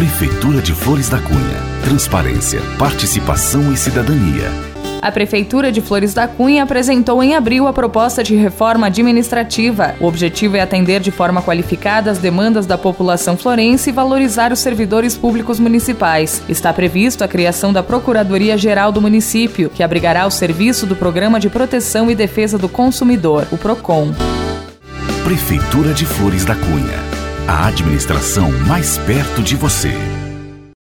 Prefeitura de Flores da Cunha. Transparência, participação e cidadania. A Prefeitura de Flores da Cunha apresentou em abril a proposta de reforma administrativa. O objetivo é atender de forma qualificada as demandas da população florense e valorizar os servidores públicos municipais. Está previsto a criação da Procuradoria-Geral do município, que abrigará o serviço do Programa de Proteção e Defesa do Consumidor, o PROCON. Prefeitura de Flores da Cunha. A administração mais perto de você.